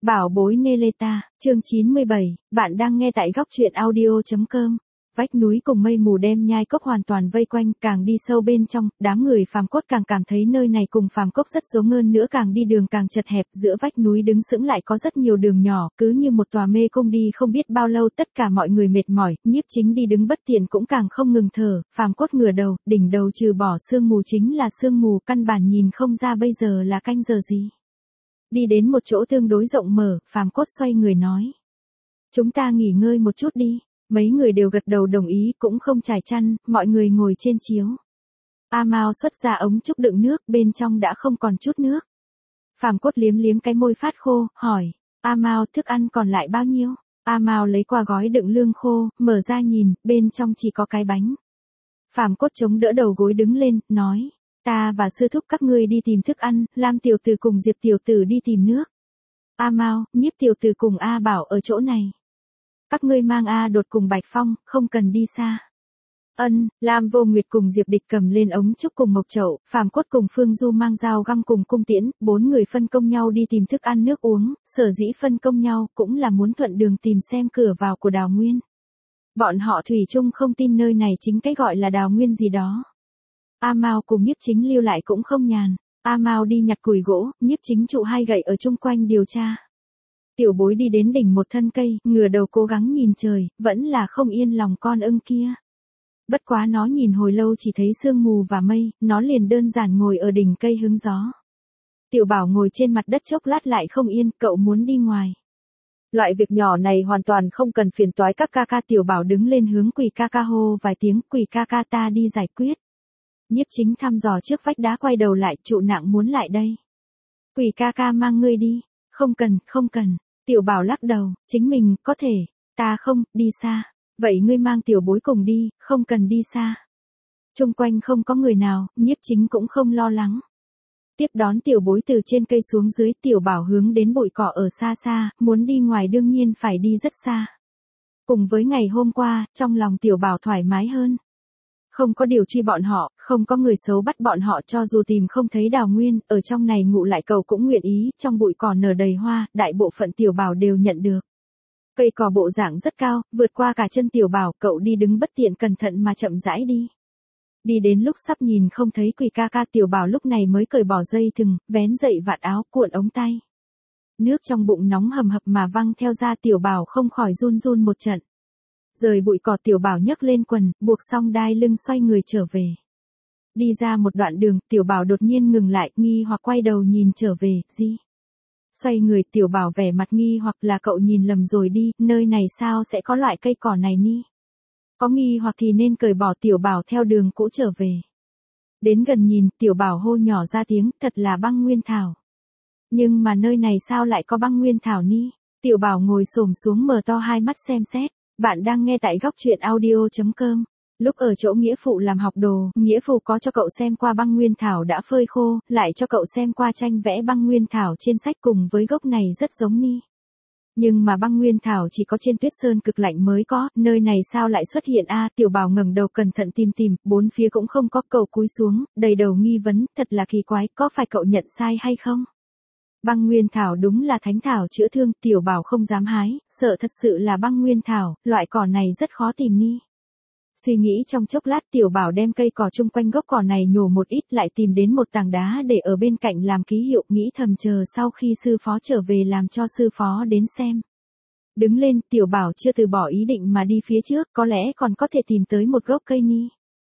Bảo bối Neleta, chương 97, bạn đang nghe tại góc truyện audio.com. Vách núi cùng mây mù đem nhai cốc hoàn toàn vây quanh, càng đi sâu bên trong, đám người phàm cốt càng cảm thấy nơi này cùng phàm cốc rất giống hơn nữa, càng đi đường càng chật hẹp, giữa vách núi đứng sững lại có rất nhiều đường nhỏ, cứ như một tòa mê cung đi không biết bao lâu, tất cả mọi người mệt mỏi, Nhiếp Chính đi đứng bất tiện cũng càng không ngừng thở, phàm cốt ngửa đầu, đỉnh đầu trừ bỏ sương mù chính là sương mù, căn bản nhìn không ra bây giờ là canh giờ gì. Đi đến một chỗ tương đối rộng mở, phàm cốt xoay người nói. Chúng ta nghỉ ngơi một chút đi. Mấy người đều gật đầu đồng ý, cũng không trải chăn, mọi người ngồi trên chiếu. A Mao xuất ra ống trúc đựng nước, bên trong đã không còn chút nước. Phàm cốt liếm liếm cái môi phát khô, hỏi. A Mao, thức ăn còn lại bao nhiêu? A Mao lấy qua gói đựng lương khô, mở ra nhìn, bên trong chỉ có cái bánh. Phàm cốt chống đỡ đầu gối đứng lên, nói. Ta và sư thúc các ngươi đi tìm thức ăn, Lam tiểu tử cùng Diệp tiểu tử đi tìm nước. A Mao, Nhiếp tiểu tử cùng A Bảo ở chỗ này. Các ngươi mang A Đột cùng Bạch Phong, không cần đi xa. Ân, Lam Vô Nguyệt cùng Diệp Địch cầm lên ống trúc cùng mộc chậu, Phàm Cốt cùng Phương Du mang dao găm cùng cung tiễn, 4 người phân công nhau đi tìm thức ăn nước uống, sở dĩ phân công nhau cũng là muốn thuận đường tìm xem cửa vào của đào nguyên. Bọn họ thủy chung không tin nơi này chính cái gọi là đào nguyên gì đó. A Mao cùng Nhiếp Chính lưu lại cũng không nhàn. A Mao đi nhặt củi gỗ, Nhiếp Chính trụ 2 gậy ở chung quanh điều tra. Tiểu bối đi đến đỉnh một thân cây, ngửa đầu cố gắng nhìn trời, vẫn là không yên lòng con ưng kia. Bất quá nó nhìn hồi lâu chỉ thấy sương mù và mây, nó liền đơn giản ngồi ở đỉnh cây hứng gió. Tiểu Bảo ngồi trên mặt đất chốc lát lại không yên, cậu muốn đi ngoài. Loại việc nhỏ này hoàn toàn không cần phiền toái các ca ca. Tiểu Bảo đứng lên hướng Quỷ ca ca hô vài tiếng, Quỷ ca ca ta đi giải quyết. Nhiếp Chính thăm dò trước vách đá quay đầu lại, trụ nặng muốn lại đây. Quỷ ca ca mang ngươi đi. Không cần, không cần. Tiểu Bảo lắc đầu, chính mình, có thể. Ta không, đi xa. Vậy ngươi mang tiểu bối cùng đi, không cần đi xa. Chung quanh không có người nào, Nhiếp Chính cũng không lo lắng. Tiếp đón tiểu bối từ trên cây xuống dưới, Tiểu Bảo hướng đến bụi cỏ ở xa xa, muốn đi ngoài đương nhiên phải đi rất xa. Cùng với ngày hôm qua, trong lòng Tiểu Bảo thoải mái hơn. Không có điều truy bọn họ, không có người xấu bắt bọn họ, cho dù tìm không thấy đào nguyên, ở trong này ngụ lại cậu cũng nguyện ý, trong bụi cỏ nở đầy hoa, đại bộ phận Tiểu Bảo đều nhận được. Cây cỏ bộ dạng rất cao, vượt qua cả chân Tiểu Bảo, cậu đi đứng bất tiện, cẩn thận mà chậm rãi đi. Đi đến lúc sắp nhìn không thấy Quỷ ca ca, Tiểu Bảo lúc này mới cởi bỏ dây thừng, vén dậy vạt áo, cuộn ống tay. Nước trong bụng nóng hầm hập mà văng theo ra, Tiểu Bảo không khỏi run run một trận. Rời bụi cỏ, Tiểu Bảo nhấc lên quần, buộc xong đai lưng, xoay người trở về. Đi ra một đoạn đường, Tiểu Bảo đột nhiên ngừng lại, nghi hoặc quay đầu nhìn trở về, gì? Xoay người, Tiểu Bảo vẻ mặt nghi hoặc, là cậu nhìn lầm rồi đi, nơi này sao sẽ có loại cây cỏ này ni? Có nghi hoặc thì nên cởi bỏ. Tiểu Bảo theo đường cũ trở về. Đến gần nhìn, Tiểu Bảo hô nhỏ ra tiếng, thật là băng nguyên thảo. Nhưng mà nơi này sao lại có băng nguyên thảo ni? Tiểu Bảo ngồi xổm xuống mở to hai mắt xem xét. Bạn đang nghe tại góc truyện audio.com. Lúc ở chỗ nghĩa phụ làm học đồ, nghĩa phụ có cho cậu xem qua băng nguyên thảo đã phơi khô, lại cho cậu xem qua tranh vẽ băng nguyên thảo trên sách, cùng với gốc này rất giống ni. Nhưng mà băng nguyên thảo chỉ có trên Tuyết Sơn cực lạnh mới có, nơi này sao lại xuất hiện a? Tiểu Bảo ngẩng đầu cẩn thận tìm, bốn phía cũng không có, cậu cúi xuống, đầy đầu nghi vấn, thật là kỳ quái, có phải cậu nhận sai hay không? Băng nguyên thảo đúng là thánh thảo chữa thương, Tiểu Bảo không dám hái, sợ thật sự là băng nguyên thảo, loại cỏ này rất khó tìm ni. Suy nghĩ trong chốc lát, Tiểu Bảo đem cây cỏ chung quanh gốc cỏ này nhổ một ít, lại tìm đến một tảng đá để ở bên cạnh làm ký hiệu, nghĩ thầm chờ sau khi sư phó trở về làm cho sư phó đến xem. Đứng lên, Tiểu Bảo chưa từ bỏ ý định mà đi phía trước, có lẽ còn có thể tìm tới một gốc cây ni.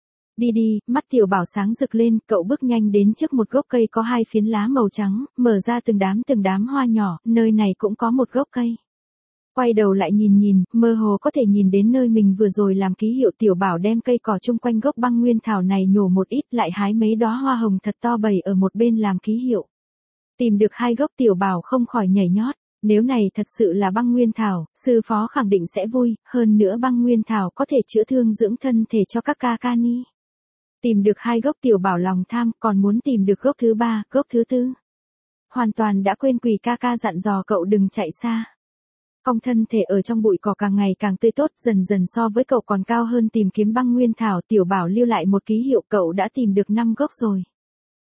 Đi, mắt Tiểu Bảo sáng rực lên, cậu bước nhanh đến trước một gốc cây có 2 phiến lá màu trắng, mở ra từng đám hoa nhỏ, nơi này cũng có một gốc cây. Quay đầu lại nhìn, mơ hồ có thể nhìn đến nơi mình vừa rồi làm ký hiệu. Tiểu Bảo đem cây cỏ chung quanh gốc băng nguyên thảo này nhổ một ít, lại hái mấy đóa hoa hồng thật to bày ở một bên làm ký hiệu. Tìm được 2 gốc, Tiểu Bảo không khỏi nhảy nhót. Nếu này thật sự là băng nguyên thảo, sư phó khẳng định sẽ vui, hơn nữa băng nguyên thảo có thể chữa thương dưỡng thân thể cho các ca ca ni. Tìm được 2 gốc, Tiểu Bảo lòng tham, còn muốn tìm được gốc thứ 3, gốc thứ 4. Hoàn toàn đã quên Quỷ ca ca dặn dò cậu đừng chạy xa. Cong thân thể ở trong bụi cỏ càng ngày càng tươi tốt, dần dần so với cậu còn cao hơn. Tìm kiếm băng nguyên thảo, Tiểu Bảo lưu lại một ký hiệu, cậu đã tìm được 5 gốc rồi.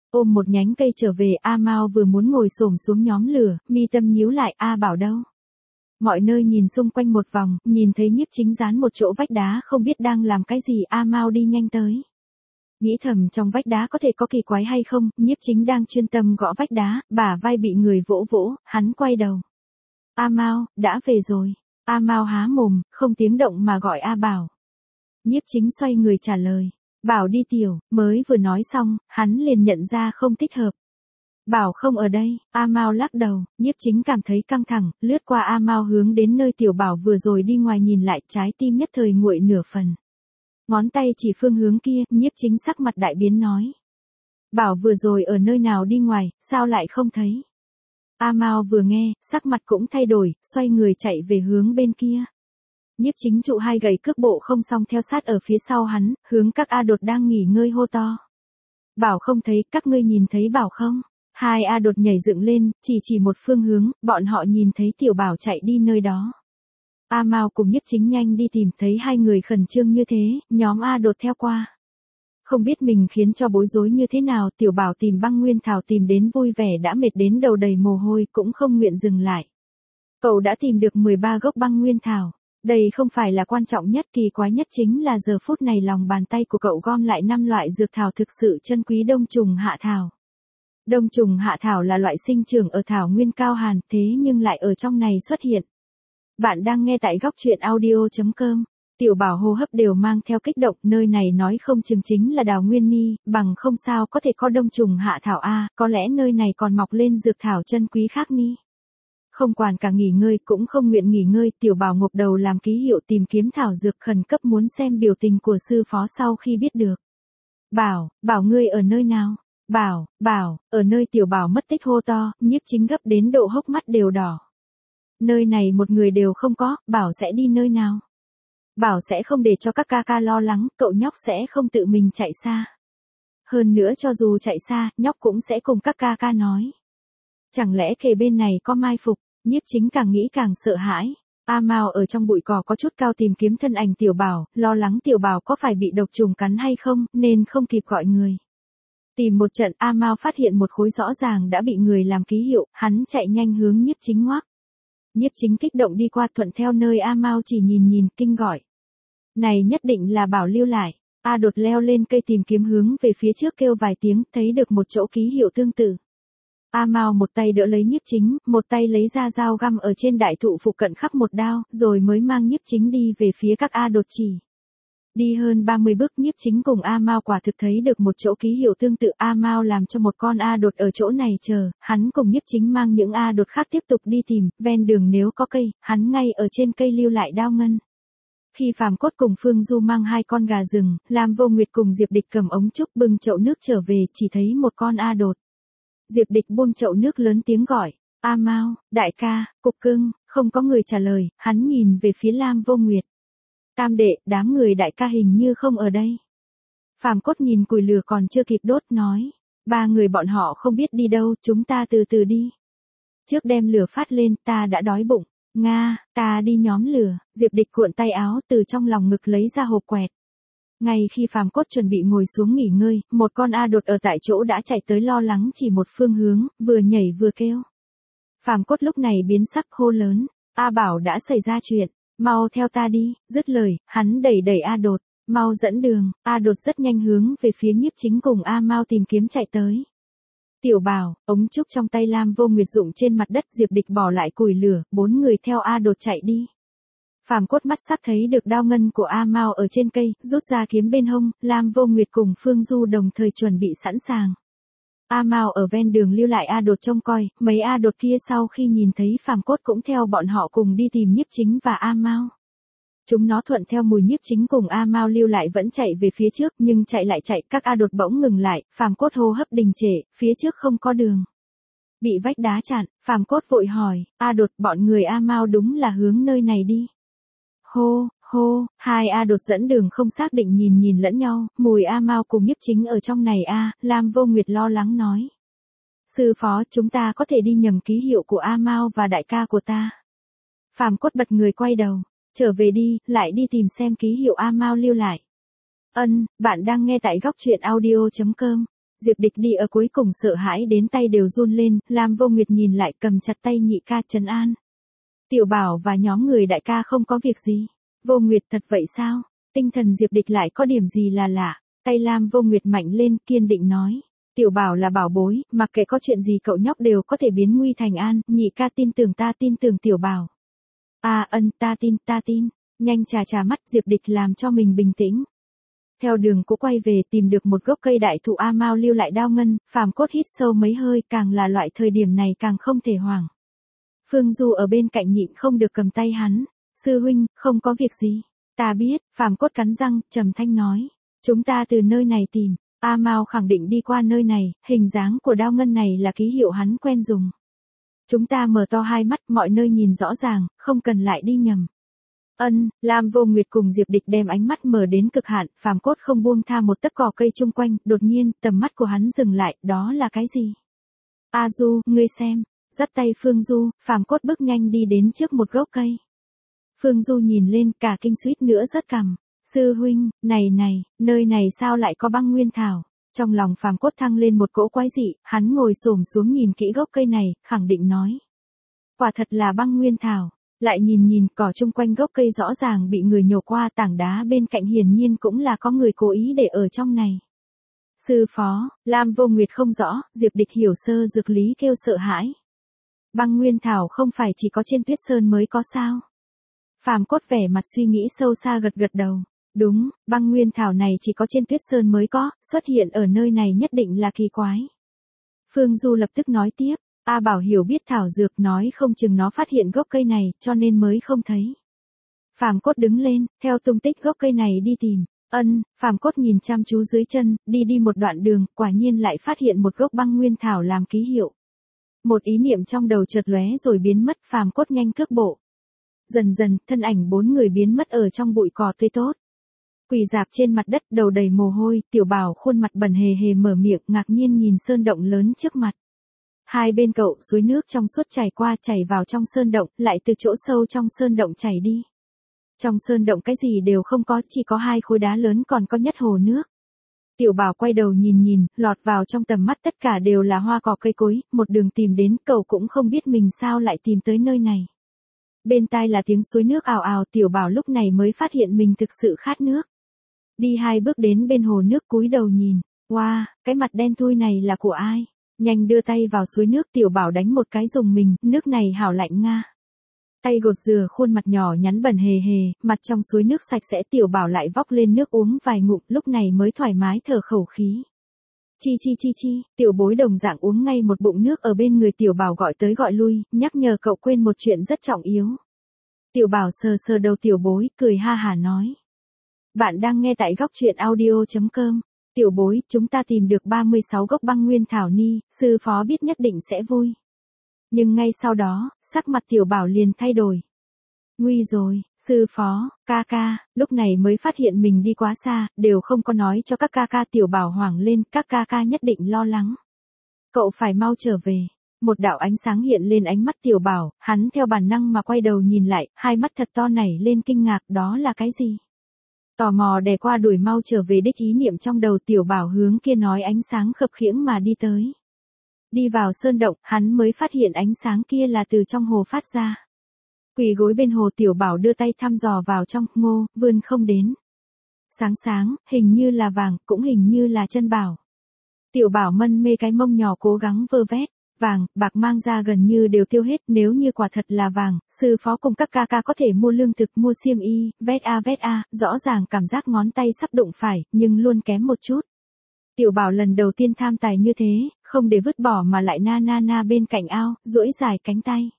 ôm một nhánh cây trở về. A Mao vừa muốn ngồi xổm xuống nhóm lửa, mi tâm nhíu lại. A Bảo đâu? Mọi nơi nhìn xung quanh một vòng, nhìn thấy Nhiếp Chính dán một chỗ vách đá không biết đang làm cái gì. A Mao đi nhanh tới. Nghĩ thầm trong vách đá có thể có kỳ quái hay không. Nhiếp Chính đang chuyên tâm gõ vách đá, bả vai bị người vỗ vỗ, hắn quay đầu. A Mao, đã về rồi. A Mao há mồm, không tiếng động mà gọi A Bảo. Nhiếp Chính xoay người trả lời. Bảo đi tiểu. Mới vừa nói xong, hắn liền nhận ra không thích hợp. Bảo không ở đây. A Mao lắc đầu. Nhiếp Chính cảm thấy căng thẳng, lướt qua A Mao hướng đến nơi Tiểu Bảo vừa rồi đi ngoài nhìn lại, trái tim nhất thời nguội nửa phần. Ngón tay chỉ phương hướng kia, Nhiếp Chính sắc mặt đại biến nói. Bảo vừa rồi ở nơi nào đi ngoài, sao lại không thấy? A Mao vừa nghe, sắc mặt cũng thay đổi, xoay người chạy về hướng bên kia. Nhiếp Chính trụ hai gậy cước bộ không xong theo sát ở phía sau hắn, hướng các A Đột đang nghỉ ngơi hô to. Bảo không thấy, các ngươi nhìn thấy Bảo không? Hai A Đột nhảy dựng lên, chỉ một phương hướng, bọn họ nhìn thấy Tiểu Bảo chạy đi nơi đó. A Mao cùng Nhiếp Chính nhanh đi tìm, thấy hai người khẩn trương như thế, nhóm A Đột theo qua. Không biết mình khiến cho bối rối như thế nào, Tiểu Bảo tìm băng nguyên thảo tìm đến vui vẻ đã mệt đến đầu đầy mồ hôi cũng không nguyện dừng lại. Cậu đã tìm được 13 gốc băng nguyên thảo. Đây không phải là quan trọng nhất, kỳ quái nhất chính là giờ phút này lòng bàn tay của cậu gom lại 5 loại dược thảo thực sự chân quý đông trùng hạ thảo. Đông trùng hạ thảo là loại sinh trưởng ở thảo nguyên cao hàn, thế nhưng lại ở trong này xuất hiện. Bạn đang nghe tại góc truyện audio.com. Tiểu Bảo hô hấp đều mang theo kích động, nơi này nói không chừng chính là đào nguyên ni, bằng không sao có thể có đông trùng hạ thảo a, có lẽ nơi này còn mọc lên dược thảo chân quý khác ni. Không quản cả nghỉ ngơi cũng không nguyện nghỉ ngơi, Tiểu Bảo ngộp đầu làm ký hiệu tìm kiếm thảo dược, khẩn cấp muốn xem biểu tình của sư phó sau khi biết được. Bảo ngươi ở nơi nào? Bảo, ở nơi Tiểu Bảo mất tích hô to, Nhiếp Chính gấp đến độ hốc mắt đều đỏ. Nơi này một người đều không có, Bảo sẽ đi nơi nào? Bảo sẽ không để cho các ca ca lo lắng, cậu nhóc sẽ không tự mình chạy xa. Hơn nữa cho dù chạy xa, nhóc cũng sẽ cùng các ca ca nói. Chẳng lẽ kề bên này có mai phục? Nhiếp Chính càng nghĩ càng sợ hãi. A Mao ở trong bụi cỏ có chút cao tìm kiếm thân ảnh Tiểu Bảo, lo lắng Tiểu Bảo có phải bị độc trùng cắn hay không, nên không kịp gọi người. Tìm một trận, A Mao phát hiện một khối rõ ràng đã bị người làm ký hiệu, hắn chạy nhanh hướng Nhiếp Chính ngoắc. Nhiếp Chính kích động đi qua, thuận theo nơi A Mao chỉ nhìn, kinh gọi. Này nhất định là Bảo lưu lại. A Đột leo lên cây tìm kiếm hướng về phía trước kêu vài tiếng, thấy được một chỗ ký hiệu tương tự. A Mao một tay đỡ lấy Nhiếp Chính, một tay lấy ra dao găm ở trên đại thụ phụ cận khắc một đao, rồi mới mang Nhiếp Chính đi về phía các A Đột chỉ. Đi hơn 30 bước, Nhiếp Chính cùng A Mao quả thực thấy được một chỗ ký hiệu tương tự. A Mao làm cho một con A Đột ở chỗ này chờ, hắn cùng Nhiếp Chính mang những A Đột khác tiếp tục đi tìm, ven đường nếu có cây, hắn ngay ở trên cây lưu lại đao ngân. Khi Phàm Cốt cùng Phương Du mang hai con gà rừng, Lam Vô Nguyệt cùng Diệp Địch cầm ống trúc bưng chậu nước trở về, chỉ thấy một con A Đột. Diệp Địch buông chậu nước lớn tiếng gọi, A Mao, đại ca, cục cưng, không có người trả lời, hắn nhìn về phía Lam Vô Nguyệt. Tam đệ, đám người đại ca hình như không ở đây. Phàm Cốt nhìn củi lửa còn chưa kịp đốt nói, ba người bọn họ không biết đi đâu, chúng ta từ từ đi. Trước đem lửa phát lên, ta đã đói bụng. Nga, ta đi nhóm lửa. Diệp Địch cuộn tay áo từ trong lòng ngực lấy ra hộp quẹt. Ngay khi Phàm Cốt chuẩn bị ngồi xuống nghỉ ngơi, một con A Đột ở tại chỗ đã chạy tới lo lắng chỉ một phương hướng, vừa nhảy vừa kêu. Phàm Cốt lúc này biến sắc hô lớn, A Bảo đã xảy ra chuyện, mau theo ta đi, dứt lời, hắn đẩy A Đột, mau dẫn đường. A Đột rất nhanh hướng về phía Nhiếp Chính cùng A Mao tìm kiếm chạy tới. Tiểu Bảo, ống trúc trong tay Lam Vô Nguyệt rụng trên mặt đất, Diệp Địch bỏ lại củi lửa, 4 người theo A Đột chạy đi. Phàm Cốt mắt sắc thấy được đao ngân của A Mao ở trên cây, rút ra kiếm bên hông, Lam Vô Nguyệt cùng Phương Du đồng thời chuẩn bị sẵn sàng. A Mao ở ven đường lưu lại A Đột trông coi, mấy A Đột kia sau khi nhìn thấy Phàm Cốt cũng theo bọn họ cùng đi tìm Nhiếp Chính và A Mao. Chúng nó thuận theo mùi Nhiếp Chính cùng A Mao lưu lại vẫn chạy về phía trước, nhưng chạy lại chạy, các A Đột bỗng ngừng lại, Phàm Cốt hô hấp đình trệ, phía trước không có đường. Bị vách đá chặn, Phàm Cốt vội hỏi, A Đột, bọn người A Mao đúng là hướng nơi này đi. Hô, hai A Đột dẫn đường không xác định nhìn lẫn nhau, mùi A Mao cùng Nhiếp Chính ở trong này a, Lam Vô Nguyệt lo lắng nói. Sư phó, chúng ta có thể đi nhầm ký hiệu của A Mao và đại ca của ta. Phàm Cốt bật người quay đầu, trở về đi, lại đi tìm xem ký hiệu A Mao lưu lại. Bạn đang nghe tại góc truyện audio.com. Diệp Địch đi ở cuối cùng sợ hãi đến tay đều run lên, Lam Vô Nguyệt nhìn lại cầm chặt tay nhị ca trấn an. Tiểu Bảo và nhóm người đại ca không có việc gì. Vô Nguyệt thật vậy sao? Tinh thần Diệp Địch lại có điểm gì là lạ. Tay Lam Vô Nguyệt mạnh lên kiên định nói. Tiểu Bảo là bảo bối, mặc kệ có chuyện gì cậu nhóc đều có thể biến nguy thành an, nhị ca tin tưởng ta tin tưởng Tiểu Bảo. Ân ta tin. Nhanh trà mắt Diệp Địch làm cho mình bình tĩnh. Theo đường cũ quay về tìm được một gốc cây đại thụ A Mao lưu lại đao ngân, Phàm Cốt hít sâu mấy hơi, càng là loại thời điểm này càng không thể hoảng. Phương Du ở bên cạnh nhịn không được cầm tay hắn. Sư huynh, không có việc gì. Ta biết, Phàm Cốt cắn răng, trầm thanh nói. Chúng ta từ nơi này tìm. A Mao khẳng định đi qua nơi này, hình dáng của đao ngân này là ký hiệu hắn quen dùng. Chúng ta mở to hai mắt, mọi nơi nhìn rõ ràng, không cần lại đi nhầm. Lam Vô Nguyệt cùng Diệp Địch đem ánh mắt mở đến cực hạn, Phàm Cốt không buông tha một tấc cỏ cây chung quanh, đột nhiên, tầm mắt của hắn dừng lại, đó là cái gì? A Du, ngươi xem, dắt tay Phương Du, Phàm Cốt bước nhanh đi đến trước một gốc cây. Phương Du nhìn lên, cả kinh suýt nữa rớt cằm. Sư huynh, này, nơi này sao lại có băng nguyên thảo? Trong lòng Phàm Cốt thăng lên một cỗ quái dị, hắn ngồi xổm xuống nhìn kỹ gốc cây này, khẳng định nói. Quả thật là băng nguyên thảo. Lại nhìn cỏ chung quanh gốc cây rõ ràng bị người nhổ qua, tảng đá bên cạnh hiển nhiên cũng là có người cố ý để ở trong này. Sư phó, Lam Vô Nguyệt không rõ, Diệp Địch hiểu sơ dược lý kêu sợ hãi. Băng nguyên thảo không phải chỉ có trên Tuyết Sơn mới có sao? Phàm Cốt vẻ mặt suy nghĩ sâu xa gật đầu. Đúng, băng nguyên thảo này chỉ có trên Tuyết Sơn mới có, xuất hiện ở nơi này nhất định là kỳ quái. Phương Du lập tức nói tiếp. A Bảo hiểu biết thảo dược, nói không chừng nó phát hiện gốc cây này, cho nên mới không thấy. Phàm Cốt đứng lên, theo tung tích gốc cây này đi tìm. Phàm Cốt nhìn chăm chú dưới chân, đi một đoạn đường, quả nhiên lại phát hiện một gốc băng nguyên thảo làm ký hiệu. Một ý niệm trong đầu chợt lóe rồi biến mất, Phàm Cốt nhanh cước bộ. Dần, thân ảnh 4 người biến mất ở trong bụi cỏ tươi tốt. Quỳ rạp trên mặt đất, đầu đầy mồ hôi, Tiểu Bảo khuôn mặt bẩn hề mở miệng, ngạc nhiên nhìn sơn động lớn trước mặt. Hai bên cậu, suối nước trong suốt chảy qua, chảy vào trong sơn động, lại từ chỗ sâu trong sơn động chảy đi. Trong sơn động cái gì đều không có, chỉ có 2 khối đá lớn còn có nhất hồ nước. Tiểu Bảo quay đầu nhìn, lọt vào trong tầm mắt tất cả đều là hoa cỏ cây cối, một đường tìm đến, cậu cũng không biết mình sao lại tìm tới nơi này. Bên tai là tiếng suối nước ào ào, Tiểu Bảo lúc này mới phát hiện mình thực sự khát nước. Đi 2 bước đến bên hồ nước cúi đầu nhìn, wow, cái mặt đen thui này là của ai? Nhanh đưa tay vào suối nước, Tiểu Bảo đánh một cái dùng mình, nước này hảo lạnh nga. Tay gột rửa khuôn mặt nhỏ nhắn bẩn hề, mặt trong suối nước sạch sẽ, Tiểu Bảo lại vóc lên nước uống vài ngụm, lúc này mới thoải mái thở khẩu khí. Chi, Tiểu Bối đồng dạng uống ngay một bụng nước, ở bên người Tiểu Bảo gọi tới gọi lui, nhắc nhở cậu quên một chuyện rất trọng yếu. Tiểu Bảo sờ đầu Tiểu Bối, cười ha hả nói. Bạn đang nghe tại góc truyện audio.com. Tiểu Bối, chúng ta tìm được 36 gốc băng nguyên thảo ni, sư phó biết nhất định sẽ vui. Nhưng ngay sau đó, sắc mặt Tiểu Bảo liền thay đổi. Nguy rồi, sư phó, ca, lúc này mới phát hiện mình đi quá xa, đều không có nói cho các ca. Tiểu Bảo hoảng lên, các ca nhất định lo lắng. Cậu phải mau trở về. Một đạo ánh sáng hiện lên ánh mắt Tiểu Bảo, hắn theo bản năng mà quay đầu nhìn lại, hai mắt thật to nảy lên kinh ngạc, đó là cái gì? Tò mò đè qua đuổi mau trở về đích ý niệm trong đầu, Tiểu Bảo hướng kia nói ánh sáng khập khiễng mà đi tới. Đi vào sơn động, hắn mới phát hiện ánh sáng kia là từ trong hồ phát ra. Quỳ gối bên hồ, Tiểu Bảo đưa tay thăm dò vào trong, vươn không đến. Sáng, hình như là vàng, cũng hình như là chân bảo. Tiểu Bảo mân mê cái mông nhỏ cố gắng vơ vét. Vàng, bạc mang ra gần như đều tiêu hết, nếu như quả thật là vàng, sư phó cùng các ca có thể mua lương thực, mua xiêm y, vét a, rõ ràng cảm giác ngón tay sắp đụng phải, nhưng luôn kém một chút. Tiểu Bảo lần đầu tiên tham tài như thế, không để vứt bỏ mà lại na bên cạnh ao, duỗi dài cánh tay.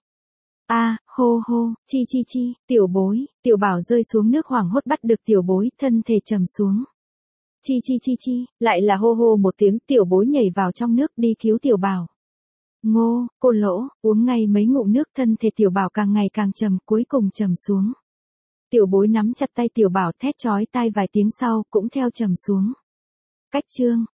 Hô, chi, Tiểu Bối, Tiểu Bảo rơi xuống nước hoảng hốt bắt được Tiểu Bối, thân thể trầm xuống. Chi, lại là hô một tiếng, Tiểu Bối nhảy vào trong nước đi cứu Tiểu Bảo. Cô lỗ, uống ngay mấy ngụm nước, thân thể Tiểu Bảo càng ngày càng trầm, cuối cùng trầm xuống. Tiểu Bối nắm chặt tay Tiểu Bảo thét chói tai vài tiếng sau, cũng theo trầm xuống. Cách chương.